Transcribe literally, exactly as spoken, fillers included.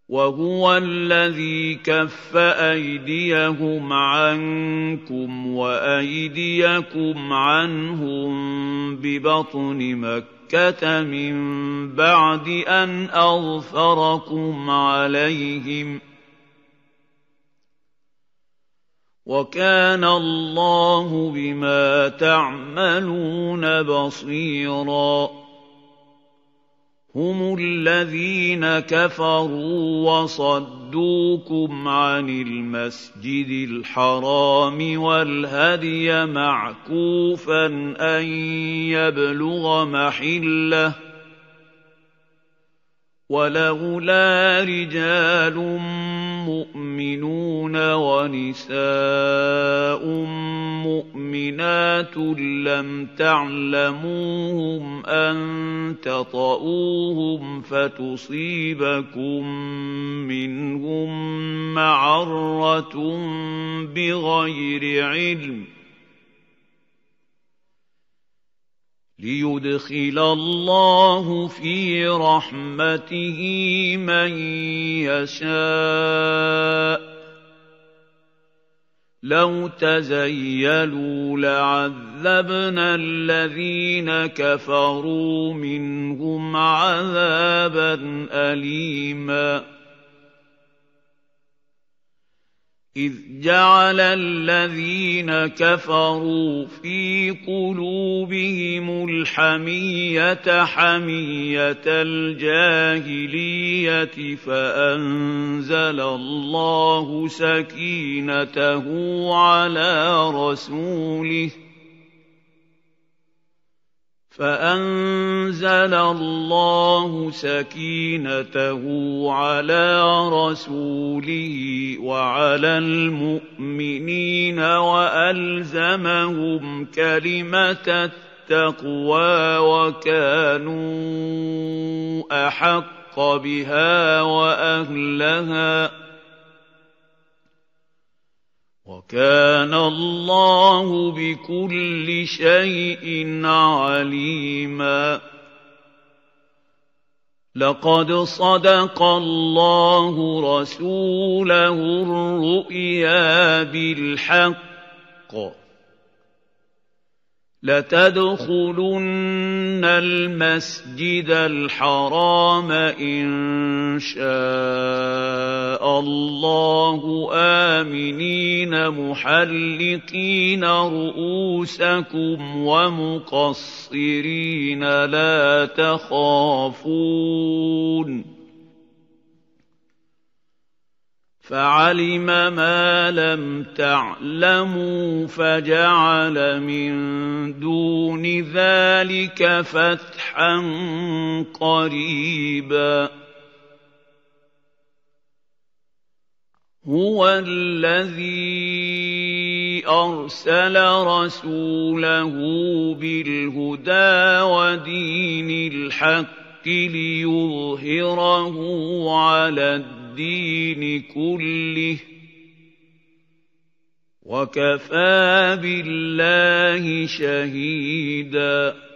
وهو الذي كف أيديهم عنكم وأيديكم عنهم ببطن مكة من بعد أن أظفركم عليهم وكان الله بما تعملون بصيراً هم الذين كفروا وصدوكم عن المسجد الحرام والهدي معكوفا أن يبلغ محله ولولا رجال مؤمنون ونساء مؤمنات لم تعلموهم أن تطؤوهم فتصيبكم منهم معرة بغير علم ليدخل الله في رحمته من يشاء لو تزيلوا لعذبنا الذين كفروا منهم عذابا أليما إذ جعل الذين كفروا في قلوبهم الحمية حمية الجاهلية فأنزل الله سكينته على رسوله فأنزل الله سكينته على رسوله وعلى المؤمنين وألزمهم كلمة التقوى وكانوا أحق بها وأهلها وكان الله بكل شيء عليما لقد صدق الله رسوله الرؤيا بالحق لتدخلن المسجد الحرام إن شاء الله آمنين محلقين رؤوسكم ومقصرين لا تخافون فعلم ما لم تعلموا فجعل من دون ذلك فتحا قريبا هو الذي أرسل رسوله بالهدى ودين الحق ليظهره على الدين الدين كله وكفى بالله شهيدا